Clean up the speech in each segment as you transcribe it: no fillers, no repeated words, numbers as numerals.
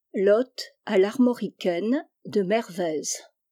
L'hôte à l'armoricaine de Mervez.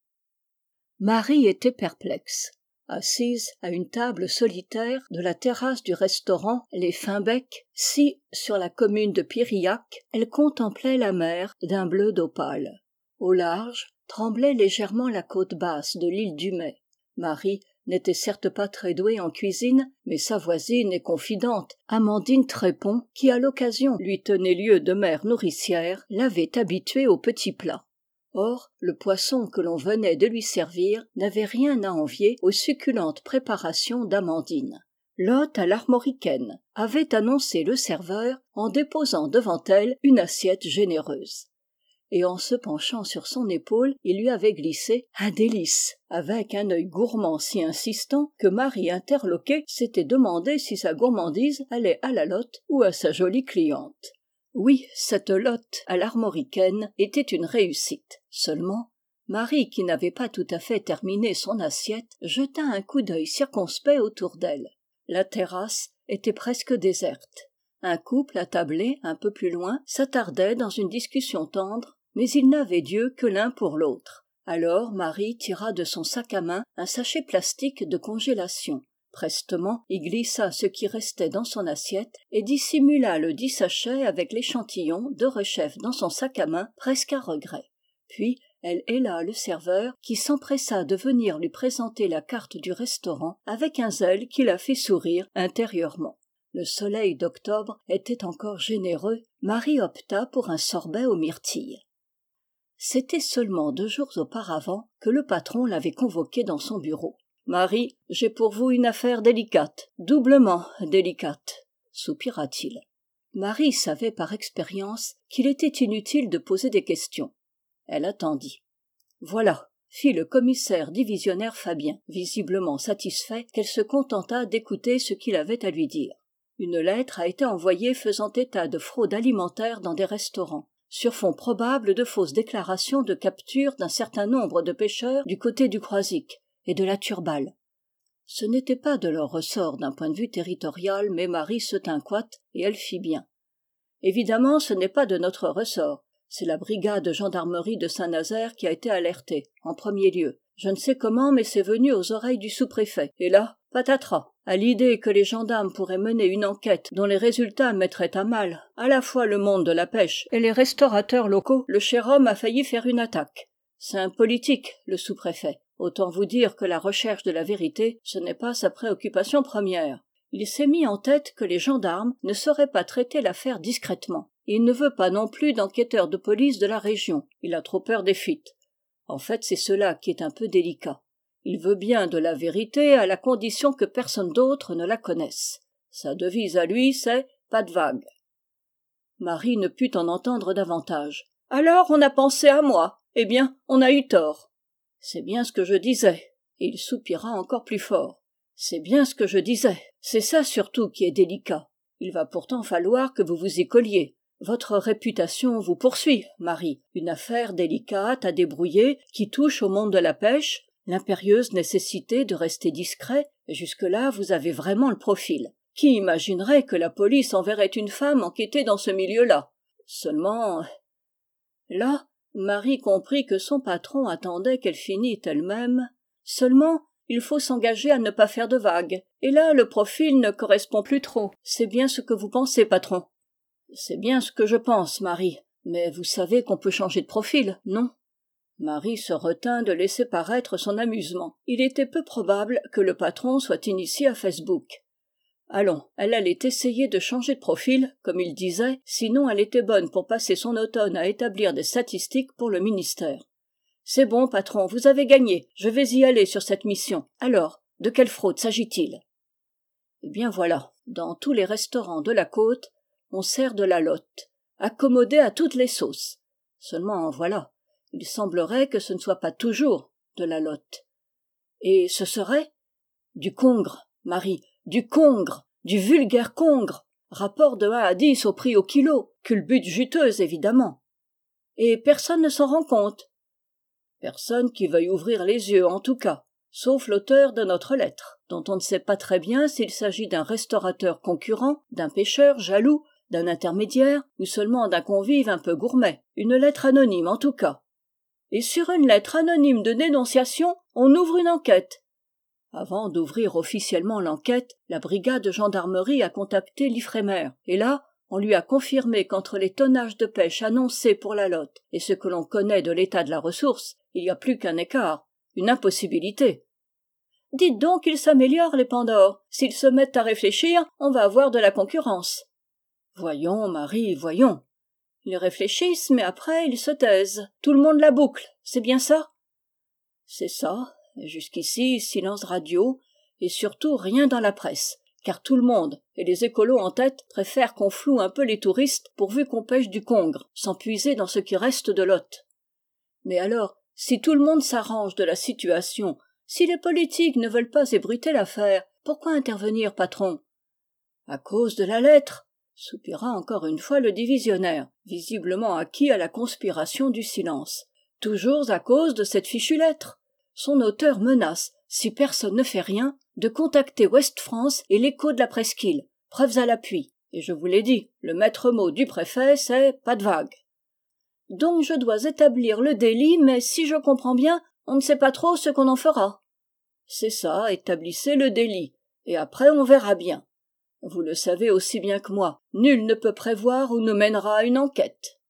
Marie était perplexe. Assise à une table solitaire de la terrasse du restaurant Les Finbec, sur la commune de Piriac, elle contemplait la mer d'un bleu d'opale. Au large, tremblait légèrement la côte basse de l'île du Mai. Marie n'était certes pas très douée en cuisine, mais sa voisine et confidente, Amandine Trépon, qui à l'occasion lui tenait lieu de mère nourricière, l'avait habituée aux petits plats. Or, le poisson que l'on venait de lui servir n'avait rien à envier aux succulentes préparations d'Amandine. L'hôte à l'armoricaine avait annoncé le serveur en déposant devant elle une assiette généreuse. Et en se penchant sur son épaule, il lui avait glissé un délice, avec un œil gourmand si insistant que Marie interloquée s'était demandé si sa gourmandise allait à la lotte ou à sa jolie cliente. Oui, cette lotte à l'armoricaine était une réussite. Seulement, Marie, qui n'avait pas tout à fait terminé son assiette, jeta un coup d'œil circonspect autour d'elle. La terrasse était presque déserte. Un couple attablé, un peu plus loin, s'attardait dans une discussion tendre, mais ils n'avaient d'yeux que l'un pour l'autre. Alors Marie tira de son sac à main un sachet plastique de congélation. Prestement, il glissa ce qui restait dans son assiette et dissimula le dit sachet avec l'échantillon de rechef dans son sac à main, presque à regret. Puis, elle héla le serveur qui s'empressa de venir lui présenter la carte du restaurant avec un zèle qui la fit sourire intérieurement. Le soleil d'octobre était encore généreux. Marie opta pour un sorbet aux myrtilles. C'était seulement 2 jours auparavant que le patron l'avait convoquée dans son bureau. « Marie, j'ai pour vous une affaire délicate, doublement délicate, » soupira-t-il. Marie savait par expérience qu'il était inutile de poser des questions. Elle attendit. « Voilà, » fit le commissaire divisionnaire Fabien, visiblement satisfait qu'elle se contentât d'écouter ce qu'il avait à lui dire. Une lettre a été envoyée faisant état de fraude alimentaire dans des restaurants, sur fond probable de fausses déclarations de capture d'un certain nombre de pêcheurs du côté du Croisic et de la Turballe. Ce n'était pas de leur ressort d'un point de vue territorial, mais Marie se tint coite et elle fit bien. Évidemment, ce n'est pas de notre ressort. C'est la brigade de gendarmerie de Saint-Nazaire qui a été alertée, en premier lieu. Je ne sais comment, mais c'est venu aux oreilles du sous-préfet. Et là, patatras. À l'idée que les gendarmes pourraient mener une enquête dont les résultats mettraient à mal à la fois le monde de la pêche et les restaurateurs locaux, le cher homme a failli faire une attaque. C'est un politique, le sous-préfet. Autant vous dire que la recherche de la vérité, ce n'est pas sa préoccupation première. Il s'est mis en tête que les gendarmes ne sauraient pas traiter l'affaire discrètement. Et il ne veut pas non plus d'enquêteurs de police de la région. Il a trop peur des fuites. En fait, c'est cela qui est un peu délicat. Il veut bien de la vérité à la condition que personne d'autre ne la connaisse. Sa devise à lui, c'est « pas de vague ». Marie ne put en entendre davantage. « Alors on a pensé à moi. Eh bien, on a eu tort. » « C'est bien ce que je disais. » Et il soupira encore plus fort. « C'est bien ce que je disais. C'est ça surtout qui est délicat. Il va pourtant falloir que vous vous y colliez. Votre réputation vous poursuit, Marie. Une affaire délicate à débrouiller qui touche au monde de la pêche, l'impérieuse nécessité de rester discret, et jusque-là vous avez vraiment le profil. Qui imaginerait que la police enverrait une femme enquêter dans ce milieu-là? Seulement... » Là, Marie comprit que son patron attendait qu'elle finît elle-même. Seulement, il faut s'engager à ne pas faire de vagues. Et là, le profil ne correspond plus trop. C'est bien ce que vous pensez, patron. C'est bien ce que je pense, Marie. Mais vous savez qu'on peut changer de profil, non? Marie se retint de laisser paraître son amusement. Il était peu probable que le patron soit initié à Facebook. Allons, elle allait essayer de changer de profil, comme il disait, sinon elle était bonne pour passer son automne à établir des statistiques pour le ministère. C'est bon, patron, vous avez gagné, je vais y aller sur cette mission. Alors, de quelle fraude s'agit-il? Eh bien voilà, dans tous les restaurants de la côte, on sert de la lotte, accommodée à toutes les sauces. Seulement, voilà, il semblerait que ce ne soit pas toujours de la lotte. Et ce serait? Du congre, Marie, du congre, du vulgaire congre, rapport de 1 à 10 au prix au kilo, culbute juteuse évidemment. Et personne ne s'en rend compte. Personne qui veuille ouvrir les yeux en tout cas, sauf l'auteur de notre lettre, dont on ne sait pas très bien s'il s'agit d'un restaurateur concurrent, d'un pêcheur jaloux, d'un intermédiaire ou seulement d'un convive un peu gourmet, une lettre anonyme en tout cas. Et sur une lettre anonyme de dénonciation, on ouvre une enquête. Avant d'ouvrir officiellement l'enquête, la brigade de gendarmerie a contacté l'Ifremer, et là, on lui a confirmé qu'entre les tonnages de pêche annoncés pour la Lot et ce que l'on connaît de l'état de la ressource, il n'y a plus qu'un écart, une impossibilité. Dites donc qu'ils s'améliorent, les Pandores. S'ils se mettent à réfléchir, on va avoir de la concurrence. Voyons, Marie, voyons. Ils réfléchissent, mais après, ils se taisent. Tout le monde la boucle, c'est bien ça? C'est ça. Et jusqu'ici, silence radio, et surtout rien dans la presse, car tout le monde, et les écolos en tête, préfèrent qu'on floue un peu les touristes pourvu qu'on pêche du congre, sans puiser dans ce qui reste de Lot. Mais alors, si tout le monde s'arrange de la situation, si les politiques ne veulent pas ébruiter l'affaire, pourquoi intervenir, patron? À cause de la lettre, soupira encore une fois le divisionnaire, visiblement acquis à la conspiration du silence. Toujours à cause de cette fichue lettre. Son auteur menace, si personne ne fait rien, de contacter Ouest-France et l'Écho de la presqu'île. Preuves à l'appui. Et je vous l'ai dit, le maître mot du préfet, c'est pas de vague. Donc je dois établir le délit, mais si je comprends bien, on ne sait pas trop ce qu'on en fera. C'est ça, établissez le délit, et après on verra bien. Vous le savez aussi bien que moi, nul ne peut prévoir où nous mènera une enquête.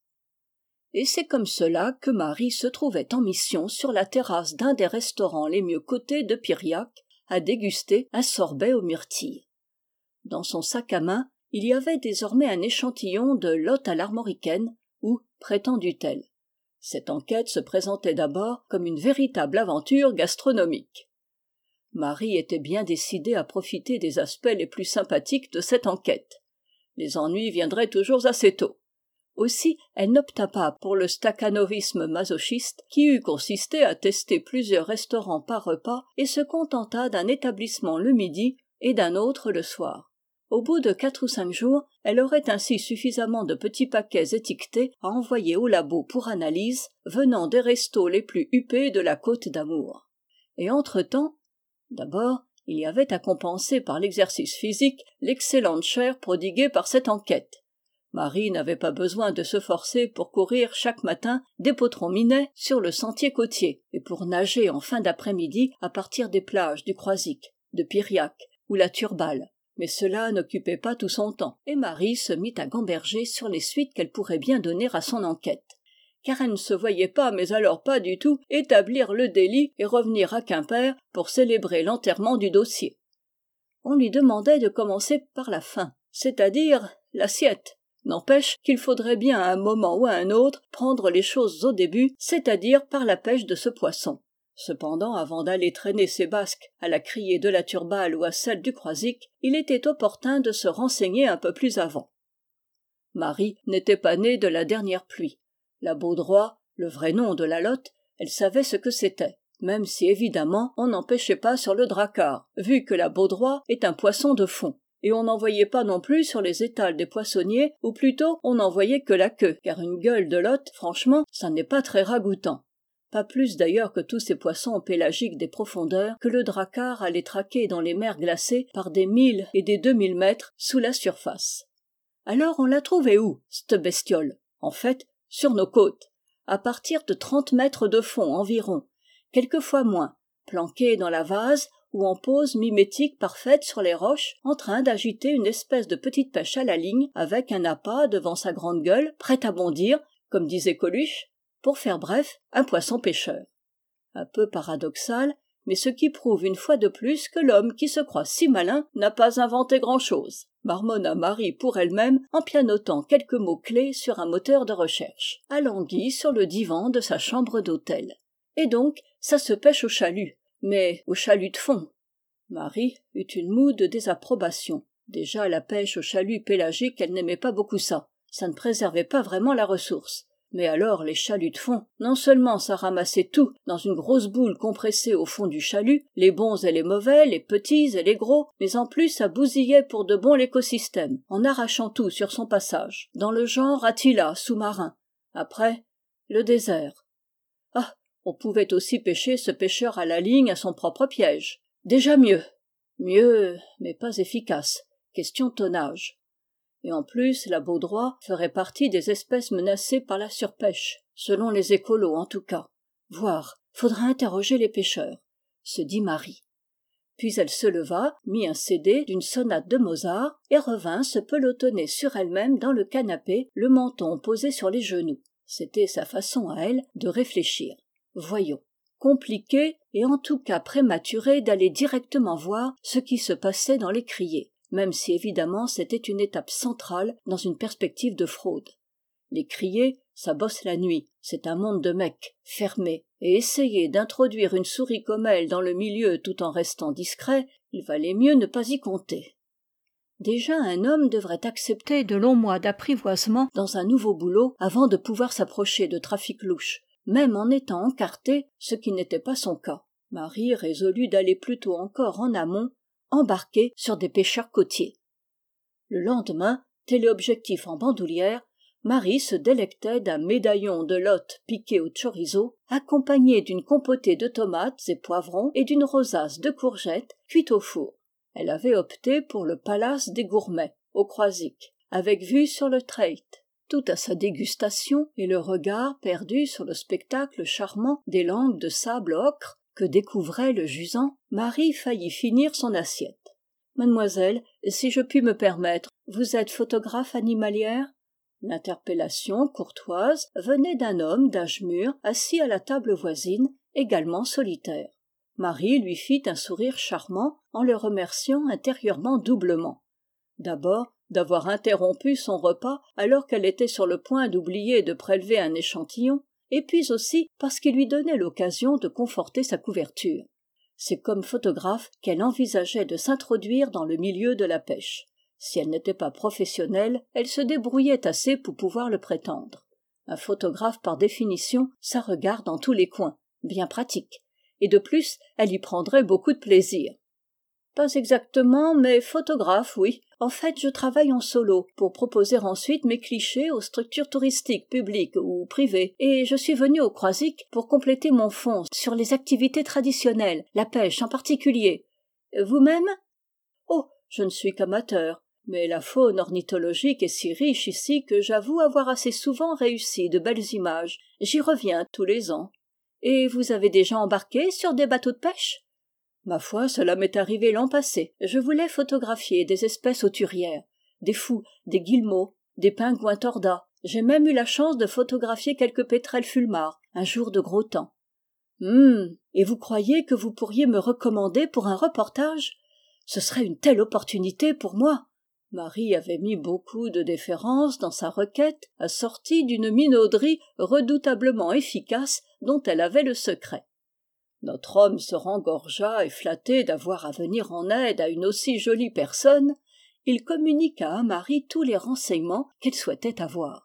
Et c'est comme cela que Marie se trouvait en mission sur la terrasse d'un des restaurants les mieux cotés de Piriac, à déguster un sorbet aux myrtilles. Dans son sac à main, il y avait désormais un échantillon de Lot à l'Armoricaine, ou prétendut-elle. Cette enquête se présentait d'abord comme une véritable aventure gastronomique. Marie était bien décidée à profiter des aspects les plus sympathiques de cette enquête. Les ennuis viendraient toujours assez tôt. Aussi, elle n'opta pas pour le stakhanovisme masochiste qui eût consisté à tester plusieurs restaurants par repas et se contenta d'un établissement le midi et d'un autre le soir. Au bout de 4 ou 5 jours, elle aurait ainsi suffisamment de petits paquets étiquetés à envoyer au labo pour analyse, venant des restos les plus huppés de la Côte d'Amour. Et entre-temps, d'abord, il y avait à compenser par l'exercice physique l'excellente chair prodiguée par cette enquête. Marie n'avait pas besoin de se forcer pour courir chaque matin d'Épeautrons Minet sur le sentier côtier et pour nager en fin d'après-midi à partir des plages du Croisic, de Piriac ou la Turballe. Mais cela n'occupait pas tout son temps, et Marie se mit à gamberger sur les suites qu'elle pourrait bien donner à son enquête. Car elle ne se voyait pas, mais alors pas du tout, établir le délit et revenir à Quimper pour célébrer l'enterrement du dossier. On lui demandait de commencer par la fin, c'est-à-dire l'assiette. N'empêche qu'il faudrait bien à un moment ou à un autre prendre les choses au début, c'est-à-dire par la pêche de ce poisson. Cependant, avant d'aller traîner ses basques à la criée de la Turballe ou à celle du Croisic, il était opportun de se renseigner un peu plus avant. Marie n'était pas née de la dernière pluie. La Baudroie, le vrai nom de la Lot, elle savait ce que c'était, même si évidemment on n'en pêchait pas sur le Drakkar, vu que la Baudroie est un poisson de fond. Et on n'en voyait pas non plus sur les étals des poissonniers, ou plutôt on n'en voyait que la queue, car une gueule de Lot, franchement, ça n'est pas très ragoûtant. Pas plus d'ailleurs que tous ces poissons pélagiques des profondeurs que le Drakkar allait traquer dans les mers glacées par des 1000 et des 2000 mètres sous la surface. Alors on l'a trouvée où, c'te bestiole? En fait, sur nos côtes, à partir de 30 mètres de fond environ, quelquefois moins, planquée dans la vase ou en pose mimétique parfaite sur les roches, en train d'agiter une espèce de petite pêche à la ligne avec un appât devant sa grande gueule, prête à bondir, comme disait Coluche, pour faire bref, un poisson pêcheur. Un peu paradoxal, mais ce qui prouve une fois de plus que l'homme qui se croit si malin n'a pas inventé grand-chose, marmonna Marie pour elle-même en pianotant quelques mots-clés sur un moteur de recherche, alangui sur le divan de sa chambre d'hôtel. Et donc, ça se pêche au chalut, mais au chalut de fond. Marie eut une moue de désapprobation. Déjà la pêche au chalut pélagique, elle n'aimait pas beaucoup ça. Ça ne préservait pas vraiment la ressource. Mais alors les chaluts de fond, non seulement ça ramassait tout dans une grosse boule compressée au fond du chalut, les bons et les mauvais, les petits et les gros, mais en plus ça bousillait pour de bon l'écosystème, en arrachant tout sur son passage, dans le genre Attila sous-marin. Après, le désert. Ah, on pouvait aussi pêcher ce pêcheur à la ligne à son propre piège. Déjà mieux. Mieux, mais pas efficace. Question tonnage. Et en plus, la baudroie ferait partie des espèces menacées par la surpêche, selon les écolos en tout cas. Voir, faudra interroger les pêcheurs, se dit Marie. Puis elle se leva, mit un CD d'une sonate de Mozart et revint se pelotonner sur elle-même dans le canapé, le menton posé sur les genoux. C'était sa façon à elle de réfléchir. Voyons. Compliqué et en tout cas prématuré d'aller directement voir ce qui se passait dans les criers, même si évidemment c'était une étape centrale dans une perspective de fraude. Les criers, ça bosse la nuit, c'est un monde de mecs, fermé, et essayer d'introduire une souris comme elle dans le milieu tout en restant discret, il valait mieux ne pas y compter. Déjà un homme devrait accepter de longs mois d'apprivoisement dans un nouveau boulot avant de pouvoir s'approcher de trafic louche, même en étant encarté, ce qui n'était pas son cas. Marie résolut d'aller plutôt encore en amont, embarquer sur des pêcheurs côtiers. Le lendemain, téléobjectif en bandoulière, Marie se délectait d'un médaillon de lotte piqué au chorizo, accompagné d'une compotée de tomates et poivrons et d'une rosace de courgettes cuites au four. Elle avait opté pour le palace des gourmets, au Croisic, avec vue sur le Treit. Tout à sa dégustation et le regard perdu sur le spectacle charmant des langues de sable ocre que découvrait le jusant, Marie faillit finir son assiette. « Mademoiselle, si je puis me permettre, vous êtes photographe animalière ?» L'interpellation courtoise venait d'un homme d'âge mûr assis à la table voisine, également solitaire. Marie lui fit un sourire charmant en le remerciant intérieurement doublement. D'abord, d'avoir interrompu son repas alors qu'elle était sur le point d'oublier de prélever un échantillon, et puis aussi parce qu'il lui donnait l'occasion de conforter sa couverture. C'est comme photographe qu'elle envisageait de s'introduire dans le milieu de la pêche. Si elle n'était pas professionnelle, elle se débrouillait assez pour pouvoir le prétendre. Un photographe par définition, ça regarde dans tous les coins, bien pratique. Et de plus, elle y prendrait beaucoup de plaisir. Pas exactement, mais photographe, oui. En fait, je travaille en solo pour proposer ensuite mes clichés aux structures touristiques publiques ou privées. Et je suis venue au Croisic pour compléter mon fond sur les activités traditionnelles, la pêche en particulier. Vous-même ? Oh, je ne suis qu'amateur. Mais la faune ornithologique est si riche ici que j'avoue avoir assez souvent réussi de belles images. J'y reviens tous les ans. Et vous avez déjà embarqué sur des bateaux de pêche ? Ma foi, cela m'est arrivé l'an passé. Je voulais photographier des espèces auturières, des fous, des guillemots, des pingouins tordas. J'ai même eu la chance de photographier quelques pétrels fulmars, un jour de gros temps. Et vous croyez que vous pourriez me recommander pour un reportage ? Ce serait une telle opportunité pour moi. Marie avait mis beaucoup de déférence dans sa requête, assortie d'une minauderie redoutablement efficace dont elle avait le secret. Notre homme se rengorgea et flatté d'avoir à venir en aide à une aussi jolie personne, il communiqua à Marie tous les renseignements qu'elle souhaitait avoir.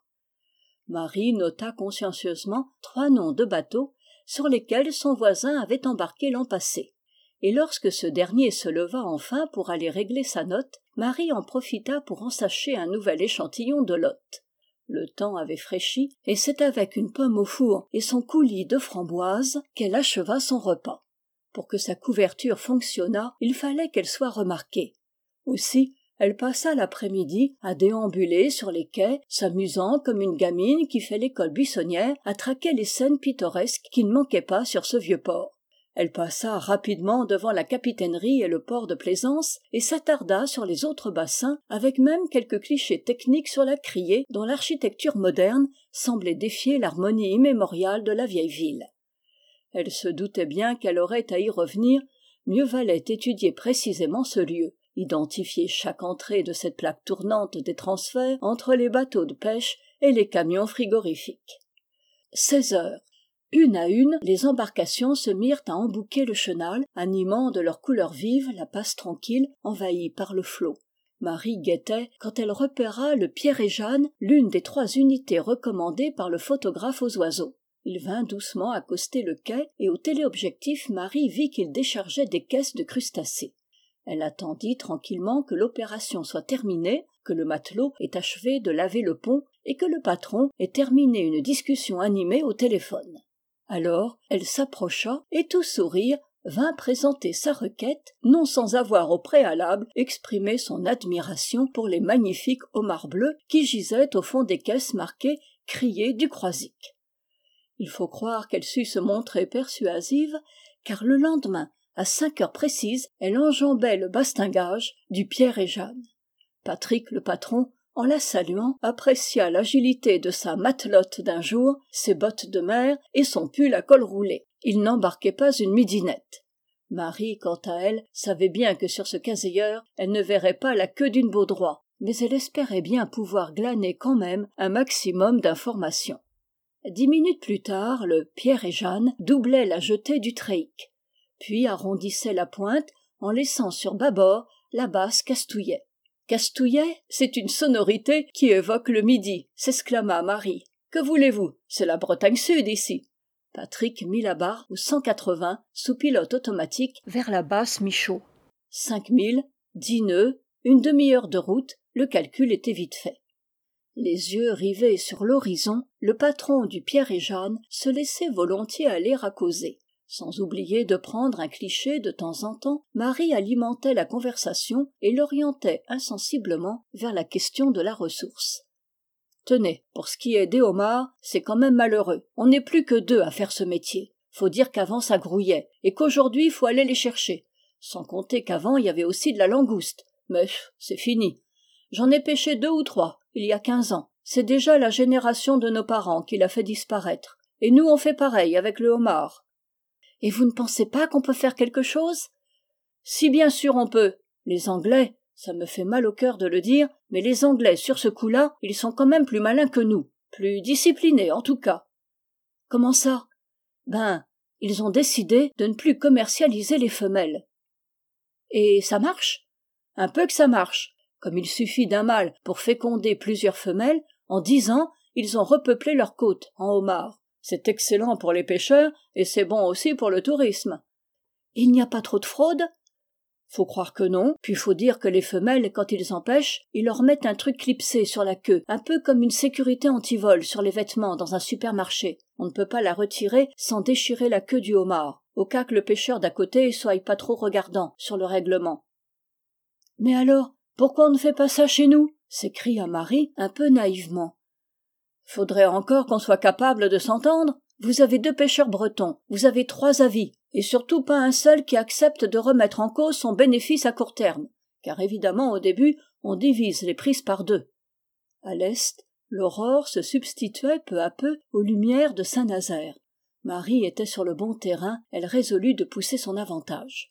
Marie nota consciencieusement 3 noms de bateaux sur lesquels son voisin avait embarqué l'an passé. Et lorsque ce dernier se leva enfin pour aller régler sa note, Marie en profita pour ensacher un nouvel échantillon de lotte. Le temps avait fraîchi, et c'est avec une pomme au four et son coulis de framboises qu'elle acheva son repas. Pour que sa couverture fonctionnât, il fallait qu'elle soit remarquée. Aussi, elle passa l'après-midi à déambuler sur les quais, s'amusant comme une gamine qui fait l'école buissonnière à traquer les scènes pittoresques qui ne manquaient pas sur ce vieux port. Elle passa rapidement devant la capitainerie et le port de plaisance et s'attarda sur les autres bassins avec même quelques clichés techniques sur la criée dont l'architecture moderne semblait défier l'harmonie immémoriale de la vieille ville. Elle se doutait bien qu'elle aurait à y revenir, mieux valait étudier précisément ce lieu, identifier chaque entrée de cette plaque tournante des transferts entre les bateaux de pêche et les camions frigorifiques. 16 heures. Une à une, les embarcations se mirent à embouquer le chenal, animant de leurs couleurs vives la passe tranquille, envahie par le flot. Marie guettait quand elle repéra le Pierre et Jeanne, l'une des 3 unités recommandées par le photographe aux oiseaux. Il vint doucement accoster le quai, et au téléobjectif, Marie vit qu'il déchargeait des caisses de crustacés. Elle attendit tranquillement que l'opération soit terminée, que le matelot ait achevé de laver le pont, et que le patron ait terminé une discussion animée au téléphone. Alors, elle s'approcha et tout sourire vint présenter sa requête, non sans avoir au préalable exprimé son admiration pour les magnifiques homards bleus qui gisaient au fond des caisses marquées « Crier du Croisic ». Il faut croire qu'elle sut se montrer persuasive, car le lendemain, à 5 heures précises, elle enjambait le bastingage du Pierre et Jeanne. Patrick, le patron, en la saluant, apprécia l'agilité de sa matelote d'un jour, ses bottes de mer et son pull à col roulé. Il n'embarquait pas une midinette. Marie, quant à elle, savait bien que sur ce caseilleur, elle ne verrait pas la queue d'une baudroie, mais elle espérait bien pouvoir glaner quand même un maximum d'informations. 10 minutes plus tard, le Pierre et Jeanne doublait la jetée du Treïc, puis arrondissait la pointe en laissant sur bâbord la basse Castouillet. Castouillet, c'est une sonorité qui évoque le midi, s'exclama Marie. Que voulez-vous? C'est la Bretagne Sud ici. Patrick mit la barre au 180 sous pilote automatique vers la basse Michaud. 5 milles, 10 nœuds, une demi-heure de route, le calcul était vite fait. Les yeux rivés sur l'horizon, le patron du Pierre et Jeanne se laissait volontiers aller à causer. Sans oublier de prendre un cliché de temps en temps, Marie alimentait la conversation et l'orientait insensiblement vers la question de la ressource. Tenez, pour ce qui est des homards, c'est quand même malheureux. On n'est plus que 2 à faire ce métier. Faut dire qu'avant ça grouillait, et qu'aujourd'hui faut aller les chercher. Sans compter qu'avant il y avait aussi de la langouste. Mais c'est fini. J'en ai pêché 2 ou 3, il y a 15 ans. C'est déjà la génération de nos parents qui l'a fait disparaître. Et nous on fait pareil avec le homard. Et vous ne pensez pas qu'on peut faire quelque chose? Si bien sûr on peut. Les Anglais, ça me fait mal au cœur de le dire, mais les Anglais sur ce coup-là, ils sont quand même plus malins que nous. Plus disciplinés en tout cas. Comment ça? Ils ont décidé de ne plus commercialiser les femelles. Et ça marche? Un peu que ça marche. Comme il suffit d'un mâle pour féconder plusieurs femelles, en 10 ans, ils ont repeuplé leurs côtes en homards. C'est excellent pour les pêcheurs et c'est bon aussi pour le tourisme. Il n'y a pas trop de fraude? Faut croire que non, puis faut dire que les femelles, quand ils en pêchent, ils leur mettent un truc clipsé sur la queue, un peu comme une sécurité anti-vol sur les vêtements dans un supermarché. On ne peut pas la retirer sans déchirer la queue du homard, au cas que le pêcheur d'à côté soit pas trop regardant sur le règlement. Mais alors, pourquoi on ne fait pas ça chez nous? S'écria Marie un peu naïvement. Faudrait encore qu'on soit capable de s'entendre. Vous avez 2 pêcheurs bretons, vous avez 3 avis, et surtout pas un seul qui accepte de remettre en cause son bénéfice à court terme, car évidemment au début on divise les prises par 2. À l'est, l'aurore se substituait peu à peu aux lumières de Saint-Nazaire. Marie était sur le bon terrain, elle résolut de pousser son avantage.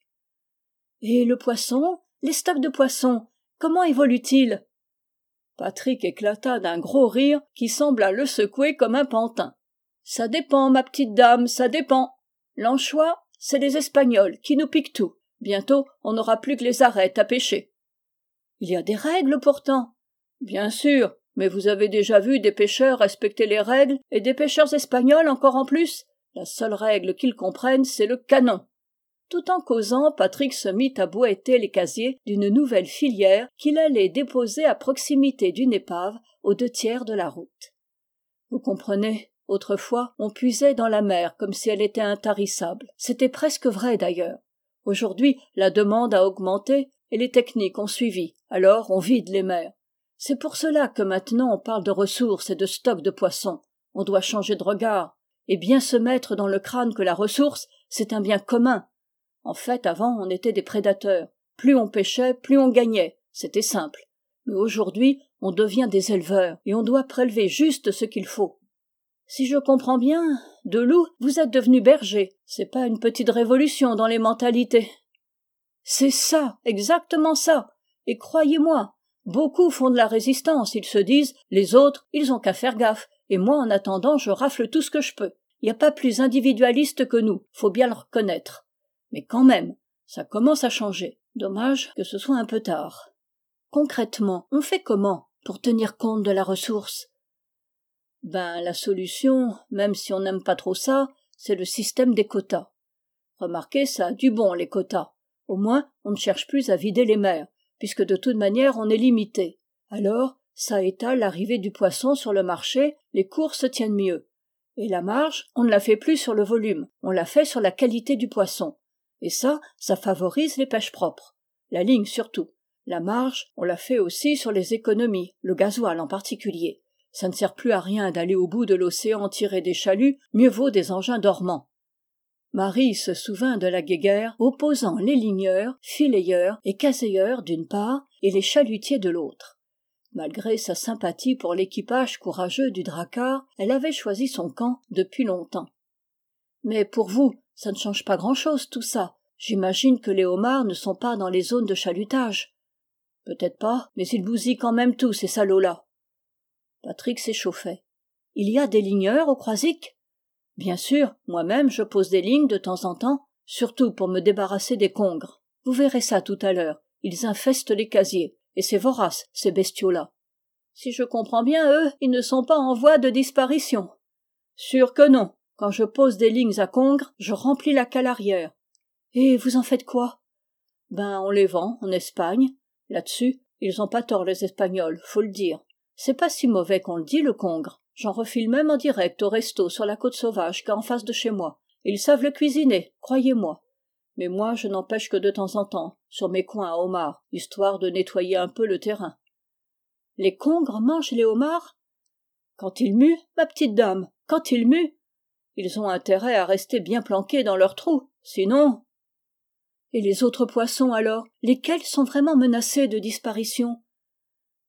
Et le poisson, les stocks de poissons, comment évoluent-ils? Patrick éclata d'un gros rire qui sembla le secouer comme un pantin. Ça dépend, ma petite dame, ça dépend. L'anchois, c'est les Espagnols qui nous piquent tout. Bientôt, on n'aura plus que les arêtes à pêcher. Il y a des règles pourtant. Bien sûr, mais vous avez déjà vu des pêcheurs respecter les règles et des pêcheurs espagnols encore en plus? La seule règle qu'ils comprennent, c'est le canon. Tout en causant, Patrick se mit à boîter les casiers d'une nouvelle filière qu'il allait déposer à proximité d'une épave aux 2 tiers de la route. Vous comprenez, autrefois, on puisait dans la mer comme si elle était intarissable. C'était presque vrai d'ailleurs. Aujourd'hui, la demande a augmenté et les techniques ont suivi. Alors, on vide les mers. C'est pour cela que maintenant on parle de ressources et de stocks de poissons. On doit changer de regard et bien se mettre dans le crâne que la ressource, c'est un bien commun. En fait, avant, on était des prédateurs. Plus on pêchait, plus on gagnait. C'était simple. Mais aujourd'hui, on devient des éleveurs et on doit prélever juste ce qu'il faut. Si je comprends bien, de loup, vous êtes devenu berger. C'est pas une petite révolution dans les mentalités. C'est ça, exactement ça. Et croyez-moi, beaucoup font de la résistance. Ils se disent, les autres, ils ont qu'à faire gaffe. Et moi, en attendant, je rafle tout ce que je peux. Il n'y a pas plus individualiste que nous, faut bien le reconnaître. Mais quand même, ça commence à changer. Dommage que ce soit un peu tard. Concrètement, on fait comment pour tenir compte de la ressource? La solution, même si on n'aime pas trop ça, c'est le système des quotas. Remarquez, ça a du bon, les quotas. Au moins, on ne cherche plus à vider les mers, puisque de toute manière on est limité. Alors, ça étale l'arrivée du poisson sur le marché, les cours se tiennent mieux. Et la marge, on ne la fait plus sur le volume, on la fait sur la qualité du poisson. Et ça favorise les pêches propres. La ligne surtout. La marge, on la fait aussi sur les économies, le gasoil en particulier. Ça ne sert plus à rien d'aller au bout de l'océan tirer des chaluts, mieux vaut des engins dormants. Marie se souvint de la guéguerre opposant les ligneurs, fileyeurs et caséeurs d'une part et les chalutiers de l'autre. Malgré sa sympathie pour l'équipage courageux du Drakkar, elle avait choisi son camp depuis longtemps. Mais pour vous, ça ne change pas grand-chose tout ça. J'imagine que les homards ne sont pas dans les zones de chalutage. Peut-être pas, mais ils bousillent quand même tout, ces salauds-là. Patrick s'échauffait. Il y a des ligneurs au Croisic ? Bien sûr, moi-même je pose des lignes de temps en temps, surtout pour me débarrasser des congres. Vous verrez ça tout à l'heure. Ils infestent les casiers, et c'est vorace, ces bestiaux-là. Si je comprends bien, eux, ils ne sont pas en voie de disparition. Sûr que non. Quand je pose des lignes à congres, je remplis la cale arrière. Et vous en faites quoi ? On les vend en Espagne. Là-dessus, ils ont pas tort les Espagnols, faut le dire. C'est pas si mauvais qu'on le dit, le congre. J'en refile même en direct au resto sur la côte sauvage qu'en face de chez moi. Ils savent le cuisiner, croyez-moi. Mais moi, je n'en pêche que de temps en temps, sur mes coins à homards, histoire de nettoyer un peu le terrain. Les congres mangent les homards ? Quand ils muent, ma petite dame, quand ils muent. Ils ont intérêt à rester bien planqués dans leur trou, sinon... Et les autres poissons alors, lesquels sont vraiment menacés de disparition ? Menacés ?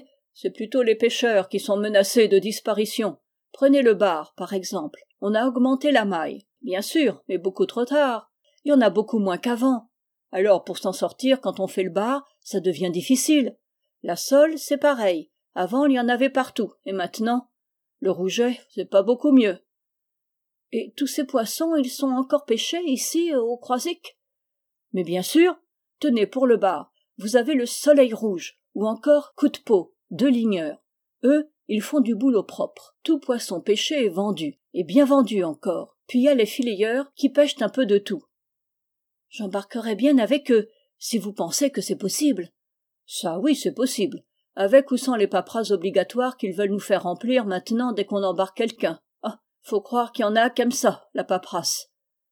C'est plutôt les pêcheurs qui sont menacés de disparition. Prenez le bar, par exemple. On a augmenté la maille. Bien sûr, mais beaucoup trop tard. Il y en a beaucoup moins qu'avant. Alors, pour s'en sortir, quand on fait le bar, ça devient difficile. La sole, c'est pareil. Avant, il y en avait partout. Et maintenant, le rouget, c'est pas beaucoup mieux. Et tous ces poissons, ils sont encore pêchés ici, au Croisic ? Mais bien sûr. Tenez, pour le bar, vous avez le Soleil Rouge, ou encore Coup de Peau, 2 ligneurs. Eux, ils font du boulot propre. Tout poisson pêché est vendu, et bien vendu encore. Puis il y a les fileyeurs qui pêchent un peu de tout. J'embarquerai bien avec eux, si vous pensez que c'est possible. Ça oui, c'est possible. Avec ou sans les paperasses obligatoires qu'ils veulent nous faire remplir maintenant dès qu'on embarque quelqu'un. Ah, faut croire qu'il y en a comme ça, la paperasse.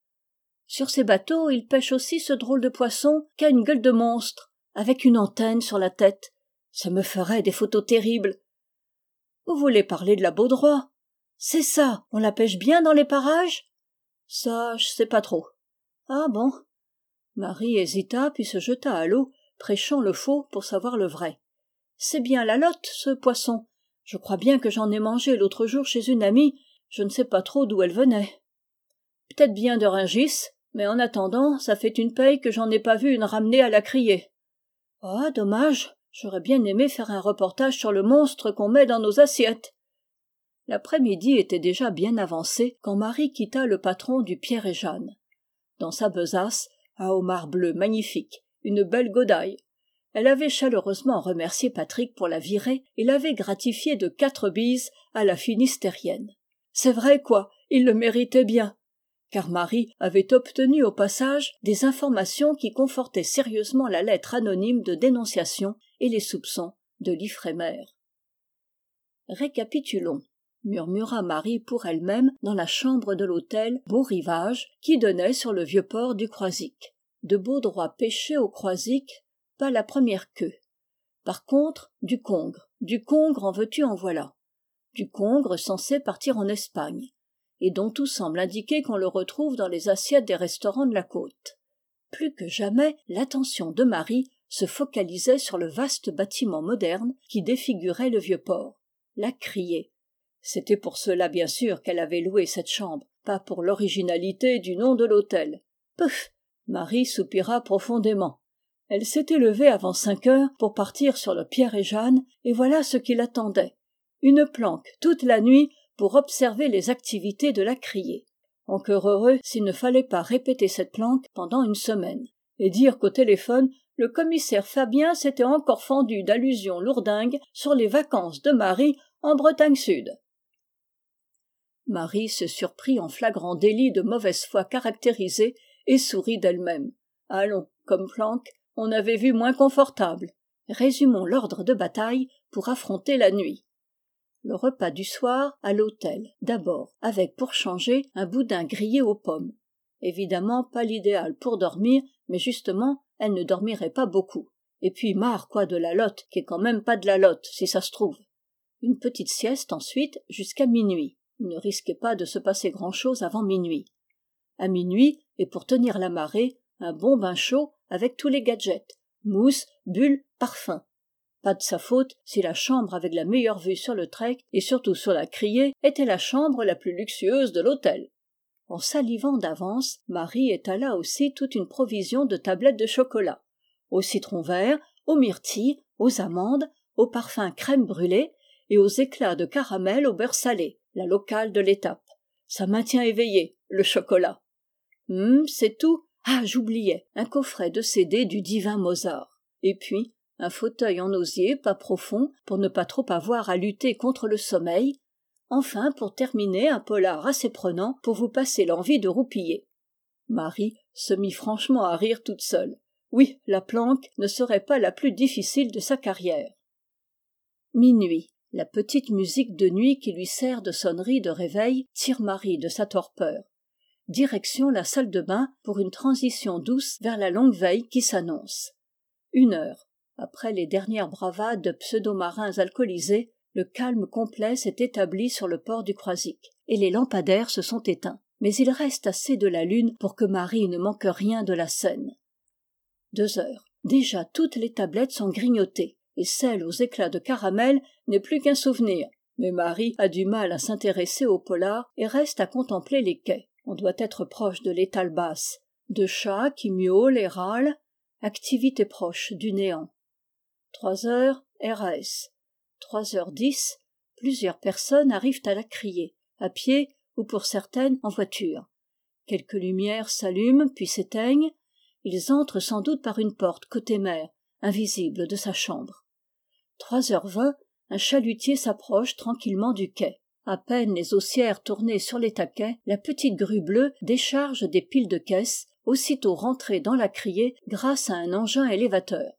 Sur ces bateaux, ils pêchent aussi ce drôle de poisson qui a une gueule de monstre, avec une antenne sur la tête. Ça me ferait des photos terribles. Vous voulez parler de la baudroie ? C'est ça, on la pêche bien dans les parages ? Ça, je sais pas trop. Ah bon ? Marie hésita puis se jeta à l'eau, prêchant le faux pour savoir le vrai. C'est bien la lotte, ce poisson. Je crois bien que j'en ai mangé l'autre jour chez une amie, je ne sais pas trop d'où elle venait. Peut-être bien de Rungis, mais en attendant, ça fait une paye que j'en ai pas vu une ramenée à la criée. Ah, dommage, j'aurais bien aimé faire un reportage sur le monstre qu'on met dans nos assiettes. L'après-midi était déjà bien avancé quand Marie quitta le patron du Pierre et Jeanne. Dans sa besace, un homard bleu magnifique, une belle godaille. Elle avait chaleureusement remercié Patrick pour la virée et l'avait gratifié de 4 bises à la finistérienne. C'est vrai quoi, il le méritait bien. Car Marie avait obtenu au passage des informations qui confortaient sérieusement la lettre anonyme de dénonciation et les soupçons de l'Ifrémer. Récapitulons, murmura Marie pour elle-même dans la chambre de l'hôtel Beau Rivage qui donnait sur le vieux port du Croisic. De baudroie pêchés au Croisic, pas la première queue. Par contre, du congre en veux-tu en voilà. Du congre censé partir en Espagne, et dont tout semble indiquer qu'on le retrouve dans les assiettes des restaurants de la côte. Plus que jamais, l'attention de Marie se focalisait sur le vaste bâtiment moderne qui défigurait le vieux port, la Criée. C'était pour cela bien sûr qu'elle avait loué cette chambre, pas pour l'originalité du nom de l'hôtel. Pouf ! Marie soupira profondément. Elle s'était levée avant 5 heures pour partir sur le Pierre et Jeanne, et voilà ce qui l'attendait. Une planque toute la nuit pour observer les activités de la criée. Encore heureux s'il ne fallait pas répéter cette planque pendant une semaine, et dire qu'au téléphone, le commissaire Fabien s'était encore fendu d'allusions lourdingues sur les vacances de Marie en Bretagne Sud. Marie se surprit en flagrant délit de mauvaise foi caractérisée et sourit d'elle-même. Allons, comme planque, on avait vu moins confortable. Résumons l'ordre de bataille pour affronter la nuit. Le repas du soir à l'hôtel, d'abord, avec pour changer un boudin grillé aux pommes. Évidemment pas l'idéal pour dormir, mais justement, elle ne dormirait pas beaucoup. Et puis marre quoi de la lotte, qui est quand même pas de la lotte, si ça se trouve. Une petite sieste ensuite, jusqu'à minuit. Il ne risquait pas de se passer grand-chose avant minuit. À minuit, et pour tenir la marée, un bon bain chaud avec tous les gadgets, mousse, bulles, parfums. Pas de sa faute si la chambre avec la meilleure vue sur le Trek et surtout sur la criée était la chambre la plus luxueuse de l'hôtel. En salivant d'avance, Marie étala aussi toute une provision de tablettes de chocolat, au citron vert, aux myrtilles, aux amandes, au parfum crème brûlée et aux éclats de caramel au beurre salé, la locale de l'étape. Ça maintient éveillé, le chocolat. C'est tout. Ah, j'oubliais, un coffret de CD du divin Mozart. Et puis, un fauteuil en osier pas profond pour ne pas trop avoir à lutter contre le sommeil. Enfin, pour terminer, un polar assez prenant pour vous passer l'envie de roupiller. Marie se mit franchement à rire toute seule. Oui, la planque ne serait pas la plus difficile de sa carrière. Minuit. La petite musique de nuit qui lui sert de sonnerie de réveil tire Marie de sa torpeur. Direction la salle de bain pour une transition douce vers la longue veille qui s'annonce. 1 heure. Après les dernières bravades de pseudo-marins alcoolisés, le calme complet s'est établi sur le port du Croisic, et les lampadaires se sont éteints. Mais il reste assez de la lune pour que Marie ne manque rien de la scène. 2 heures. Déjà toutes les tablettes sont grignotées, et celle aux éclats de caramel n'est plus qu'un souvenir. Mais Marie a du mal à s'intéresser au polar et reste à contempler les quais. On doit être proche de l'étale basse, de chats qui miaulent et râlent, activité proche du néant. 3 heures, RAS. 3h10, plusieurs personnes arrivent à la criée, à pied ou pour certaines en voiture. Quelques lumières s'allument puis s'éteignent. Ils entrent sans doute par une porte côté mer, invisible de sa chambre. 3h20, un chalutier s'approche tranquillement du quai. À peine les haussières tournées sur les taquets, la petite grue bleue décharge des piles de caisses, aussitôt rentrées dans la criée grâce à un engin élévateur.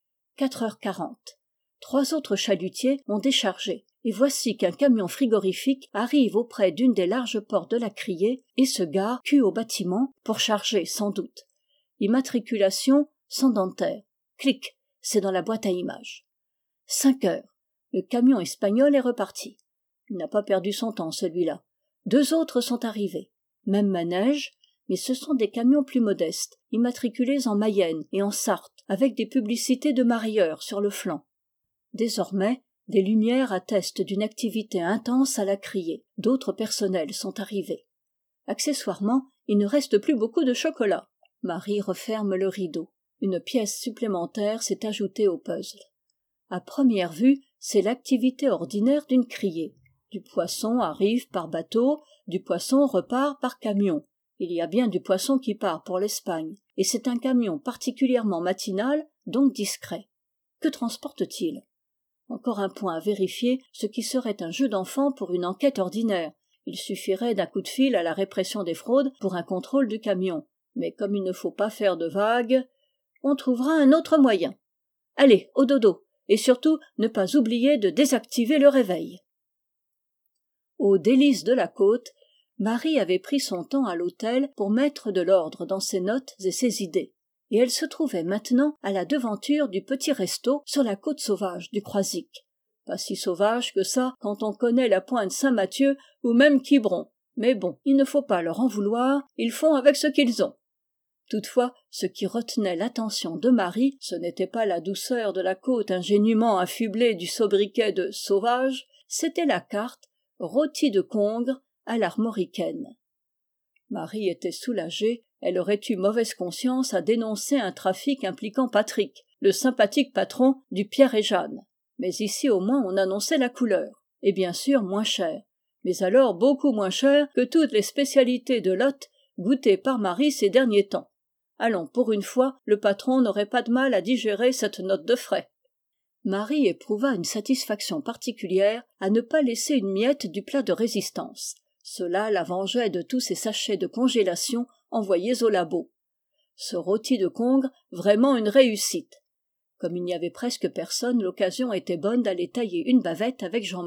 4h40. 3 autres chalutiers ont déchargé, et voici qu'un camion frigorifique arrive auprès d'une des larges portes de la criée et se gare cul au bâtiment pour charger sans doute. Immatriculation sans dentaire. Clic, c'est dans la boîte à images. 5 heures. Le camion espagnol est reparti. Il n'a pas perdu son temps, celui-là. 2 autres sont arrivés. Même manège, mais ce sont des camions plus modestes, immatriculés en Mayenne et en Sarthe, avec des publicités de marieurs sur le flanc. Désormais, des lumières attestent d'une activité intense à la criée. D'autres personnels sont arrivés. Accessoirement, il ne reste plus beaucoup de chocolat. Marie referme le rideau. Une pièce supplémentaire s'est ajoutée au puzzle. À première vue, c'est l'activité ordinaire d'une criée. Du poisson arrive par bateau, du poisson repart par camion. Il y a bien du poisson qui part pour l'Espagne, et c'est un camion particulièrement matinal, donc discret. Que transporte-t-il ? Encore un point à vérifier, ce qui serait un jeu d'enfant pour une enquête ordinaire. Il suffirait d'un coup de fil à la répression des fraudes pour un contrôle du camion. Mais comme il ne faut pas faire de vagues, on trouvera un autre moyen. Allez, au dodo, et surtout ne pas oublier de désactiver le réveil. Aux délices de la côte, Marie avait pris son temps à l'hôtel pour mettre de l'ordre dans ses notes et ses idées. Et elle se trouvait maintenant à la devanture du petit resto sur la côte sauvage du Croisic. Pas si sauvage que ça quand on connaît la pointe Saint-Mathieu ou même Quiberon. Mais bon, il ne faut pas leur en vouloir, ils font avec ce qu'ils ont. Toutefois, ce qui retenait l'attention de Marie, ce n'était pas la douceur de la côte ingénument affublée du sobriquet de « sauvage », c'était la carte « rôti de Congres » à l'armoricaine. Marie était soulagée, elle aurait eu mauvaise conscience à dénoncer un trafic impliquant Patrick, le sympathique patron du Pierre et Jeanne. Mais ici au moins on annonçait la couleur, et bien sûr moins cher, mais alors beaucoup moins cher que toutes les spécialités de Lot goûtées par Marie ces derniers temps. Allons, pour une fois, le patron n'aurait pas de mal à digérer cette note de frais. Marie éprouva une satisfaction particulière à ne pas laisser une miette du plat de résistance. Cela la vengeait de tous ces sachets de congélation envoyés au labo. Ce rôti de Congres, vraiment une réussite. Comme il n'y avait presque personne, l'occasion était bonne d'aller tailler une bavette avec Jean-Marc,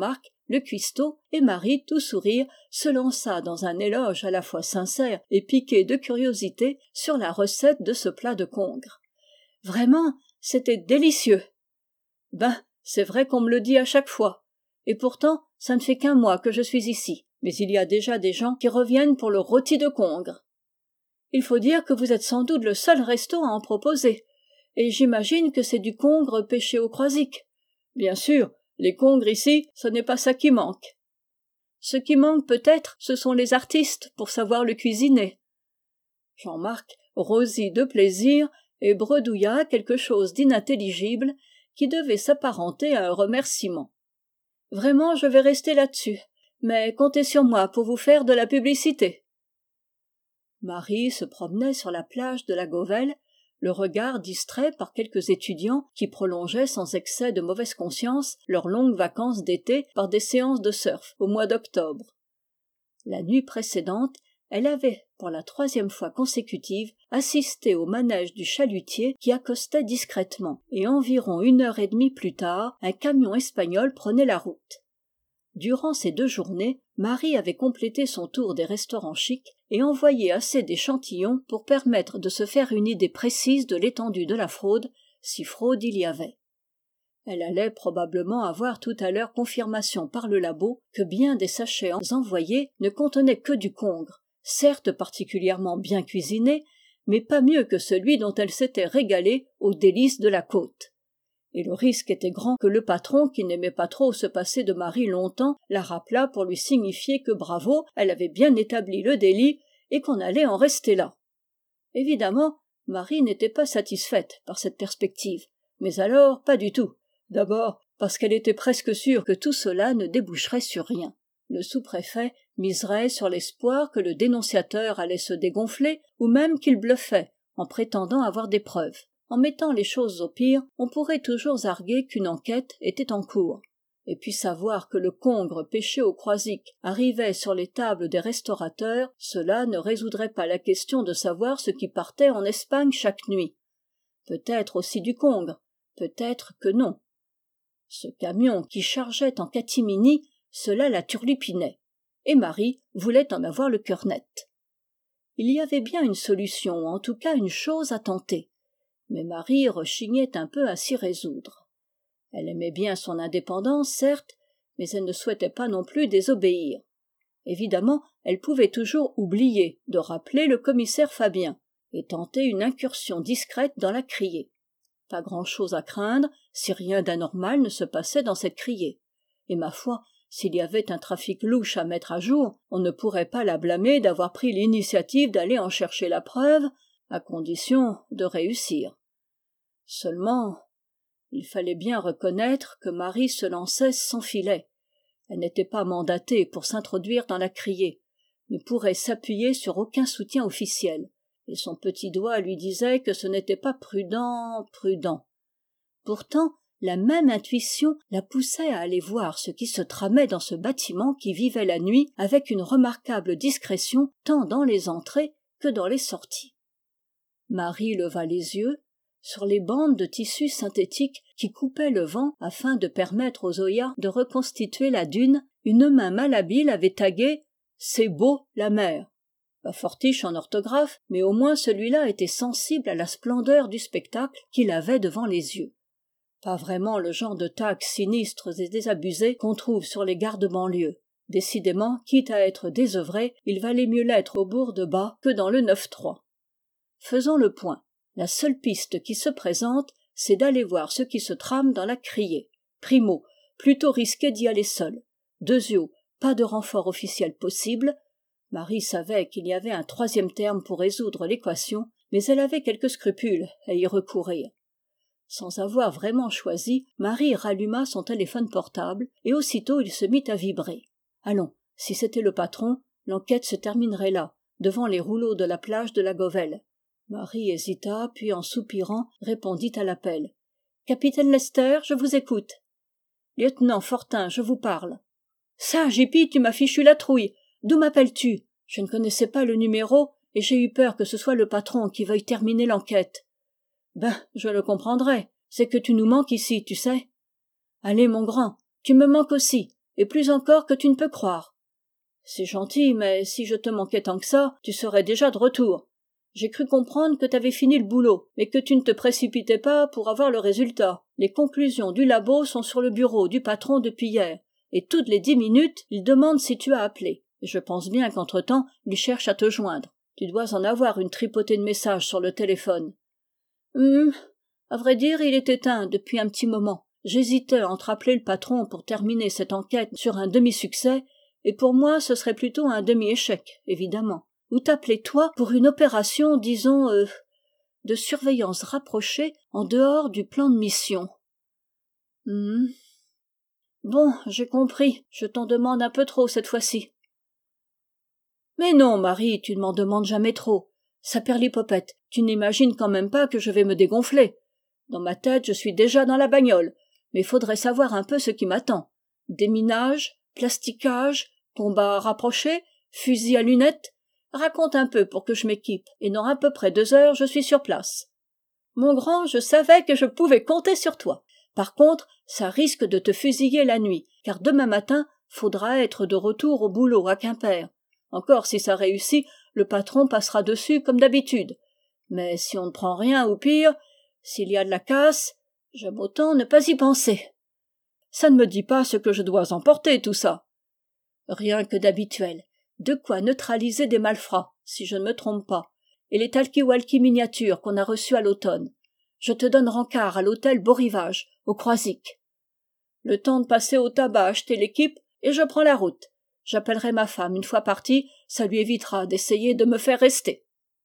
le cuistot, et Marie, tout sourire, se lança dans un éloge à la fois sincère et piqué de curiosité sur la recette de ce plat de congre. Vraiment, c'était délicieux. Ben, c'est vrai qu'on me le dit à chaque fois. Et pourtant, ça ne fait qu'1 mois que je suis ici. Mais il y a déjà des gens qui reviennent pour le rôti de congre. Il faut dire que vous êtes sans doute le seul resto à en proposer. Et j'imagine que c'est du congre pêché au croisic. Bien sûr, les congres ici, ce n'est pas ça qui manque. Ce qui manque peut-être, ce sont les artistes pour savoir le cuisiner. Jean-Marc rosit de plaisir et bredouilla quelque chose d'inintelligible qui devait s'apparenter à un remerciement. Vraiment, je vais rester là-dessus, mais comptez sur moi pour vous faire de la publicité. Marie se promenait sur la plage de la Gauvelle, le regard distrait par quelques étudiants qui prolongeaient sans excès de mauvaise conscience leurs longues vacances d'été par des séances de surf au mois d'octobre. La nuit précédente, elle avait, pour la 3e fois consécutive, assisté au manège du chalutier qui accostait discrètement, et environ 1h30 plus tard, un camion espagnol prenait la route. Durant ces 2 journées, Marie avait complété son tour des restaurants chics et envoyé assez d'échantillons pour permettre de se faire une idée précise de l'étendue de la fraude, si fraude il y avait. Elle allait probablement avoir tout à l'heure confirmation par le labo que bien des sachets envoyés ne contenaient que du congre, certes particulièrement bien cuisiné, mais pas mieux que celui dont elle s'était régalée aux délices de la côte. Et le risque était grand que le patron, qui n'aimait pas trop se passer de Marie longtemps, la rappelât pour lui signifier que bravo, elle avait bien établi le délit et qu'on allait en rester là. Évidemment, Marie n'était pas satisfaite par cette perspective, mais alors pas du tout. D'abord, parce qu'elle était presque sûre que tout cela ne déboucherait sur rien. Le sous-préfet miserait sur l'espoir que le dénonciateur allait se dégonfler, ou même qu'il bluffait en prétendant avoir des preuves. En mettant les choses au pire, on pourrait toujours arguer qu'une enquête était en cours. Et puis savoir que le congre pêché au croisic arrivait sur les tables des restaurateurs, cela ne résoudrait pas la question de savoir ce qui partait en Espagne chaque nuit. Peut-être aussi du congre, peut-être que non. Ce camion qui chargeait en catimini, cela la turlupinait. Et Marie voulait en avoir le cœur net. Il y avait bien une solution, ou en tout cas une chose à tenter. Mais Marie rechignait un peu à s'y résoudre. Elle aimait bien son indépendance, certes, mais elle ne souhaitait pas non plus désobéir. Évidemment, elle pouvait toujours oublier de rappeler le commissaire Fabien et tenter une incursion discrète dans la criée. Pas grand-chose à craindre si rien d'anormal ne se passait dans cette criée. Et ma foi, s'il y avait un trafic louche à mettre à jour, on ne pourrait pas la blâmer d'avoir pris l'initiative d'aller en chercher la preuve, à condition de réussir. Seulement, il fallait bien reconnaître que Marie se lançait sans filet. Elle n'était pas mandatée pour s'introduire dans la criée, ne pourrait s'appuyer sur aucun soutien officiel, et son petit doigt lui disait que ce n'était pas prudent. Pourtant, la même intuition la poussait à aller voir ce qui se tramait dans ce bâtiment qui vivait la nuit avec une remarquable discrétion tant dans les entrées que dans les sorties. Marie leva les yeux. Sur les bandes de tissu synthétique qui coupaient le vent afin de permettre aux Zoya de reconstituer la dune, une main malhabile avait tagué « C'est beau, la mer ». Pas fortiche en orthographe, mais au moins celui-là était sensible à la splendeur du spectacle qu'il avait devant les yeux. Pas vraiment le genre de tags sinistres et désabusés qu'on trouve sur les gares de banlieue. Décidément, quitte à être désœuvré, il valait mieux l'être au bourg de Bas que dans le 9-3. Faisons le point. La seule piste qui se présente, c'est d'aller voir ce qui se trame dans la criée. Primo, plutôt risqué d'y aller seul. Deuxio, pas de renfort officiel possible. Marie savait qu'il y avait un 3e terme pour résoudre l'équation, mais elle avait quelques scrupules à y recourir. Sans avoir vraiment choisi, Marie ralluma son téléphone portable et aussitôt il se mit à vibrer. Allons, si c'était le patron, l'enquête se terminerait là, devant les rouleaux de la plage de la Gauvelle. Marie hésita, puis en soupirant, répondit à l'appel. « Capitaine Lester, je vous écoute. »« Lieutenant Fortin, je vous parle. »« Ça, Jippy, tu m'as fichu la trouille. D'où m'appelles-tu ? Je ne connaissais pas le numéro et j'ai eu peur que ce soit le patron qui veuille terminer l'enquête. »« Ben, je le comprendrais. C'est que tu nous manques ici, tu sais. »« Allez, mon grand, tu me manques aussi. et plus encore que tu ne peux croire. C'est gentil, mais si je te manquais tant que ça, tu serais déjà de retour. J'ai cru comprendre que t'avais fini le boulot, mais que tu ne te précipitais pas pour avoir le résultat. Les conclusions du labo sont sur le bureau du patron depuis hier, et toutes les 10 minutes, il demande si tu as appelé. Et je pense bien qu'entre-temps, il cherche à te joindre. Tu dois en avoir une tripotée de messages sur le téléphone. À vrai dire, il est éteint depuis un petit moment. J'hésitais entre appeler le patron pour terminer cette enquête sur un demi-succès, et pour moi ce serait plutôt un demi-échec, évidemment. Ou t'appeler toi pour une opération, disons, de surveillance rapprochée en dehors du plan de mission. Bon, j'ai compris, je t'en demande un peu trop cette fois-ci. Mais non, Marie, tu ne m'en demandes jamais trop. Saperlipopette, tu n'imagines quand même pas que je vais me dégonfler. Dans ma tête, je suis déjà dans la bagnole, mais faudrait savoir un peu ce qui m'attend. Déminage, plasticage, combat rapproché, fusil à lunettes. Raconte un peu pour que je m'équipe, et dans à peu près 2 heures, je suis sur place. Mon grand, je savais que je pouvais compter sur toi. Par contre, ça risque de te fusiller la nuit, car demain matin, faudra être de retour au boulot à Quimper. Encore si ça réussit, le patron passera dessus comme d'habitude. Mais si on ne prend rien ou pire, s'il y a de la casse, j'aime autant ne pas y penser. Ça ne me dit pas ce que je dois emporter, tout ça. Rien que d'habituel. De quoi neutraliser des malfrats, si je ne me trompe pas, et les talkie-walkie miniatures qu'on a reçus à l'automne. Je te donne rencard à l'hôtel Beau Rivage, au Croisic. Le temps de passer au tabac acheter l'équipe, et je prends la route. J'appellerai ma femme une fois partie, ça lui évitera d'essayer de me faire rester.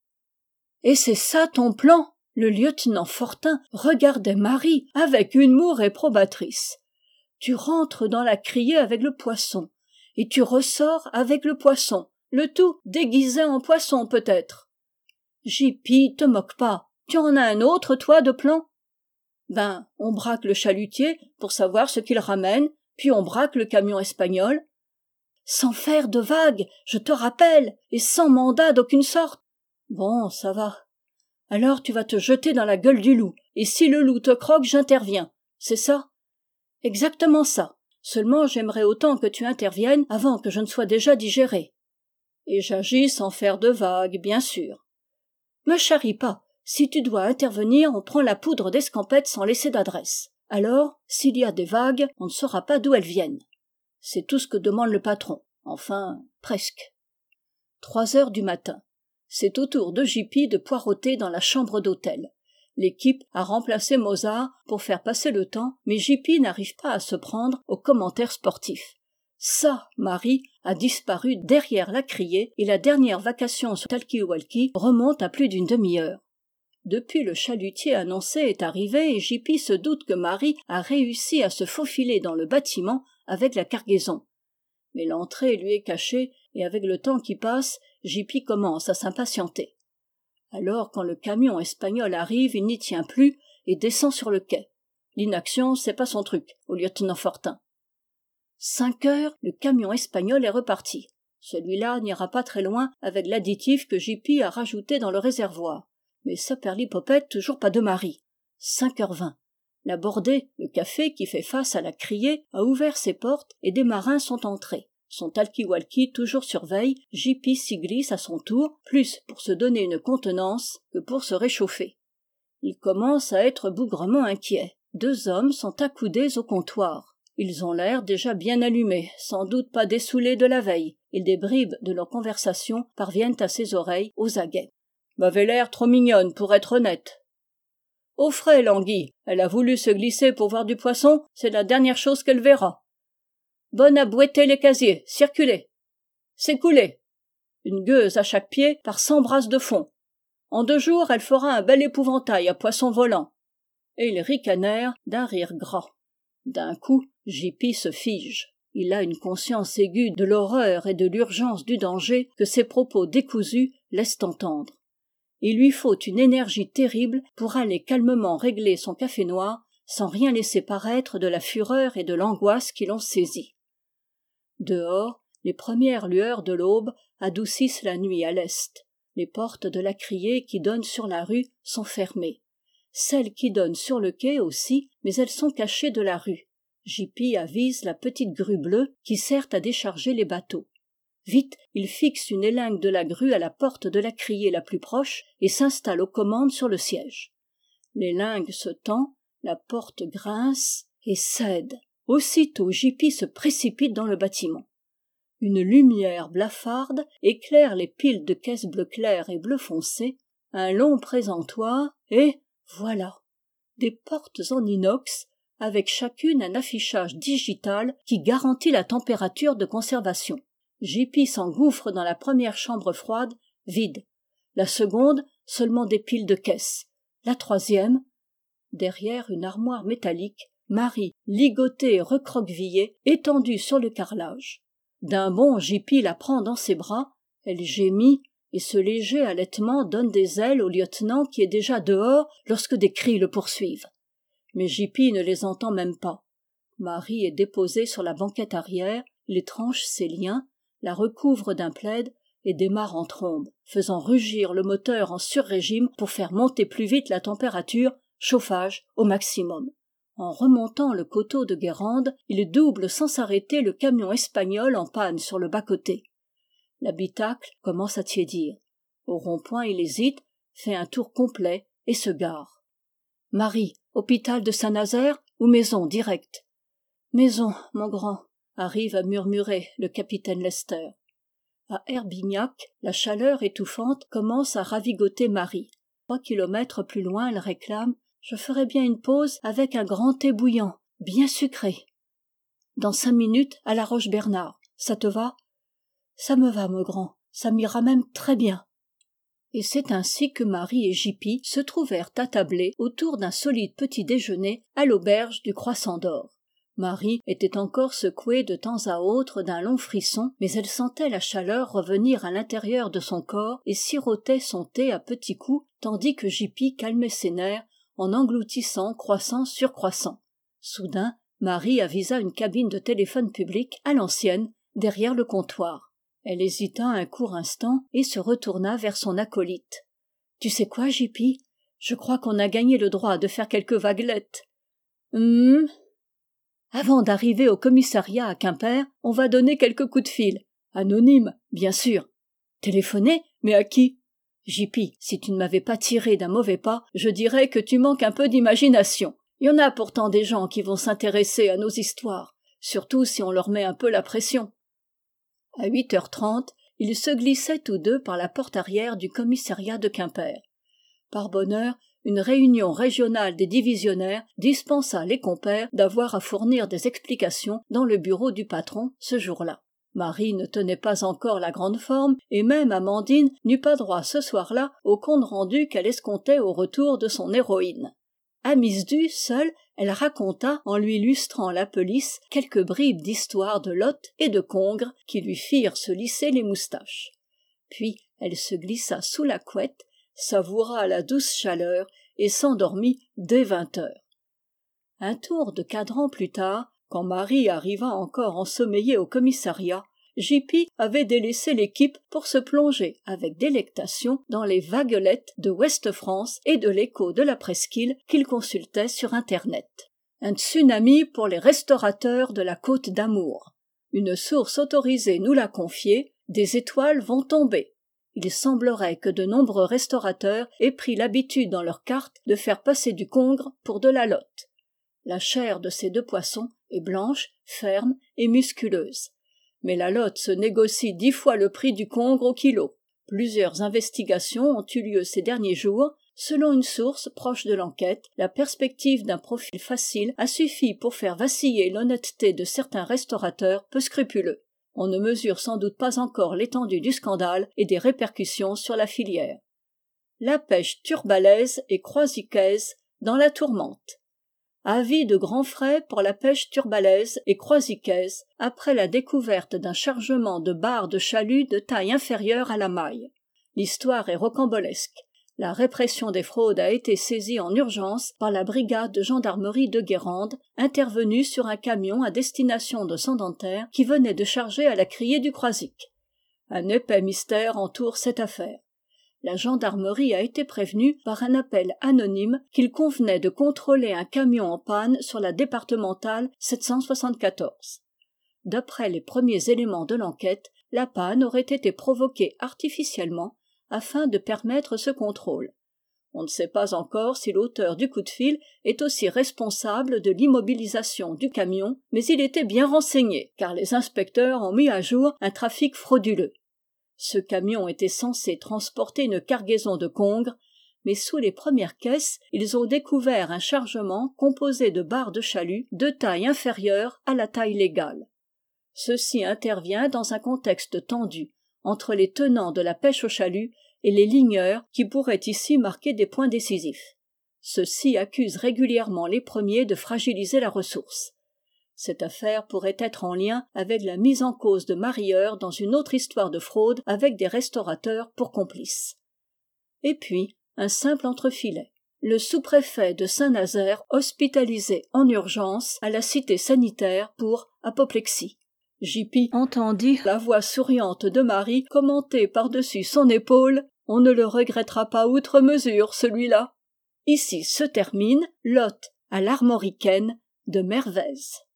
Et c'est ça ton plan? Le lieutenant Fortin regardait Marie avec humour réprobatrice. Tu rentres dans la criée avec le poisson, et tu ressors avec le poisson, le tout déguisé en poisson peut-être. Jippy, te moque pas. Tu en as un autre, toi, de plan? Ben, on braque le chalutier pour savoir ce qu'il ramène, puis on braque le camion espagnol. Sans faire de vagues, je te rappelle, et sans mandat d'aucune sorte. Bon, ça va. Alors tu vas te jeter dans la gueule du loup, et si le loup te croque, j'interviens. C'est ça? Exactement ça. Seulement j'aimerais autant que tu interviennes avant que je ne sois déjà digéré. Et j'agis sans faire de vagues, bien sûr. Me charrie pas. Si tu dois intervenir, on prend la poudre d'escampette sans laisser d'adresse. Alors, s'il y a des vagues, on ne saura pas d'où elles viennent. C'est tout ce que demande le patron. Enfin, presque. 3 heures du matin. C'est au tour de Jippy de poireauter dans la chambre d'hôtel. L'équipe a remplacé Mozart pour faire passer le temps, mais Jippy n'arrive pas à se prendre aux commentaires sportifs. Ça, Marie, a disparu derrière la criée et la dernière vacation sur talkie-walkie remonte à plus d'une demi-heure. Depuis le chalutier annoncé est arrivé et Jippy se doute que Marie a réussi à se faufiler dans le bâtiment avec la cargaison. Mais l'entrée lui est cachée et avec le temps qui passe, Jippy commence à s'impatienter. Alors quand le camion espagnol arrive, il n'y tient plus et descend sur le quai. L'inaction, c'est pas son truc, au lieutenant Fortin. 5 heures, le camion espagnol est reparti. Celui-là n'ira pas très loin avec l'additif que Jippy a rajouté dans le réservoir. Mais saperlipopette, toujours pas de Marie. 5h20. La bordée, le café qui fait face à la criée, a ouvert ses portes et des marins sont entrés. Son talkie-walkie toujours sur veille, Jippy s'y glisse à son tour, plus pour se donner une contenance que pour se réchauffer. Il commence à être bougrement inquiet. 2 hommes sont accoudés au comptoir. Ils ont l'air déjà bien allumés, sans doute pas dessoulés de la veille, et des bribes de leur conversation parviennent à ses oreilles aux aguets. « M'avait l'air trop mignonne pour être honnête. »« Au frais, l'anguille. Elle a voulu se glisser pour voir du poisson, c'est la dernière chose qu'elle verra. »« Bonne à bouetter les casiers, circulez. »« C'est coulé. » Une gueuse à chaque pied par 100 brasses de fond. En 2 jours, elle fera un bel épouvantail à poisson volant. Et ils ricanèrent d'un rire gras. D'un coup, Jippy se fige. Il a une conscience aiguë de l'horreur et de l'urgence du danger que ses propos décousus laissent entendre. Il lui faut une énergie terrible pour aller calmement régler son café noir sans rien laisser paraître de la fureur et de l'angoisse qui l'ont saisi. Dehors, les premières lueurs de l'aube adoucissent la nuit à l'est. Les portes de la criée qui donnent sur la rue sont fermées. Celles qui donnent sur le quai aussi, mais elles sont cachées de la rue. JP avise la petite grue bleue qui sert à décharger les bateaux. Vite, il fixe une élingue de la grue à la porte de la criée la plus proche et s'installe aux commandes sur le siège. L'élingue se tend, la porte grince et cède. Aussitôt JP se précipite dans le bâtiment. Une lumière blafarde éclaire les piles de caisses bleu clair et bleu foncé, un long présentoir et, voilà, des portes en inox avec chacune un affichage digital qui garantit la température de conservation. JP s'engouffre dans la première chambre froide, vide. La seconde, seulement des piles de caisses. La troisième, derrière une armoire métallique, Marie, ligotée et recroquevillée, étendue sur le carrelage. D'un bond, JP la prend dans ses bras, elle gémit, et ce léger allaitement donne des ailes au lieutenant qui est déjà dehors lorsque des cris le poursuivent. Mais JP ne les entend même pas. Marie est déposée sur la banquette arrière, il tranche ses liens, la recouvre d'un plaid et démarre en trombe, faisant rugir le moteur en sur-régime pour faire monter plus vite la température, chauffage au maximum. En remontant le coteau de Guérande, il double sans s'arrêter le camion espagnol en panne sur le bas-côté. L'habitacle commence à tiédir. Au rond-point, il hésite, fait un tour complet et se gare. « Marie, hôpital de Saint-Nazaire ou maison directe ?»« Maison, mon grand », arrive à murmurer le capitaine Lester. À Herbignac, la chaleur étouffante commence à ravigoter Marie. 3 kilomètres plus loin, elle réclame « Je ferais bien une pause avec un grand thé bouillant, bien sucré. » Dans 5 minutes, à la Roche-Bernard. Ça te va ? Ça me va, mon grand. Ça m'ira même très bien. Et c'est ainsi que Marie et JP se trouvèrent attablés autour d'un solide petit déjeuner à l'auberge du Croissant d'Or. Marie était encore secouée de temps à autre d'un long frisson, mais elle sentait la chaleur revenir à l'intérieur de son corps et sirotait son thé à petits coups, tandis que JP calmait ses nerfs en engloutissant croissant sur croissant. Soudain, Marie avisa une cabine de téléphone public à l'ancienne, derrière le comptoir. Elle hésita un court instant et se retourna vers son acolyte. « Tu sais quoi, JP ? Je crois qu'on a gagné le droit de faire quelques vaguelettes. » Avant d'arriver au commissariat à Quimper, on va donner quelques coups de fil. Anonyme, bien sûr. Téléphoner ? Mais à qui ? JP, si tu ne m'avais pas tiré d'un mauvais pas, je dirais que tu manques un peu d'imagination. Il y en a pourtant des gens qui vont s'intéresser à nos histoires, surtout si on leur met un peu la pression. À 8h30, ils se glissaient tous deux par la porte arrière du commissariat de Quimper. Par bonheur, une réunion régionale des divisionnaires dispensa les compères d'avoir à fournir des explications dans le bureau du patron ce jour-là. Marie ne tenait pas encore la grande forme et même Amandine n'eut pas droit ce soir-là au compte rendu qu'elle escomptait au retour de son héroïne. À Misdu, seule, elle raconta, en lui illustrant la pelisse, quelques bribes d'histoire de Lot et de Congre qui lui firent se lisser les moustaches. Puis elle se glissa sous la couette, savoura la douce chaleur et s'endormit dès 20h. Un tour de cadran plus tard, quand Marie arriva encore ensommeillée au commissariat, JP avait délaissé l'équipe pour se plonger avec délectation dans les vaguelettes de Ouest-France et de l'écho de la presqu'île qu'il consultait sur Internet. Un tsunami pour les restaurateurs de la Côte d'Amour. Une source autorisée nous l'a confié, des étoiles vont tomber. Il semblerait que de nombreux restaurateurs aient pris l'habitude dans leurs cartes de faire passer du congre pour de la lotte. La chair de ces deux poissons est blanche, ferme et musculeuse. Mais la lotte se négocie 10 fois le prix du congre au kilo. Plusieurs investigations ont eu lieu ces derniers jours. Selon une source proche de l'enquête, la perspective d'un profit facile a suffi pour faire vaciller l'honnêteté de certains restaurateurs peu scrupuleux. On ne mesure sans doute pas encore l'étendue du scandale et des répercussions sur la filière. La pêche turbalaise et croisicaise dans la tourmente. Avis de grands frais pour la pêche turbalaise et croisicaise après la découverte d'un chargement de barres de chalut de taille inférieure à la maille. L'histoire est rocambolesque. La répression des fraudes a été saisie en urgence par la brigade de gendarmerie de Guérande, intervenue sur un camion à destination de Sandanterre qui venait de charger à la criée du Croisic. Un épais mystère entoure cette affaire. La gendarmerie a été prévenue par un appel anonyme qu'il convenait de contrôler un camion en panne sur la départementale 774. D'après les premiers éléments de l'enquête, la panne aurait été provoquée artificiellement afin de permettre ce contrôle. On ne sait pas encore si l'auteur du coup de fil est aussi responsable de l'immobilisation du camion, mais il était bien renseigné, car les inspecteurs ont mis à jour un trafic frauduleux. Ce camion était censé transporter une cargaison de congres, mais sous les premières caisses, ils ont découvert un chargement composé de barres de chalut de taille inférieure à la taille légale. Ceci intervient dans un contexte tendu entre les tenants de la pêche au chalut et les ligneurs qui pourraient ici marquer des points décisifs. Ceux-ci accusent régulièrement les premiers de fragiliser la ressource. Cette affaire pourrait être en lien avec la mise en cause de Marieur dans une autre histoire de fraude avec des restaurateurs pour complices. Et puis, un simple entrefilet. Le sous-préfet de Saint-Nazaire hospitalisé en urgence à la cité sanitaire pour apoplexie. J.P. entendit la voix souriante de Marie commenter par-dessus son épaule « On ne le regrettera pas outre mesure, celui-là ». Ici se termine l'hôte à l'Armoricaine de Mervez.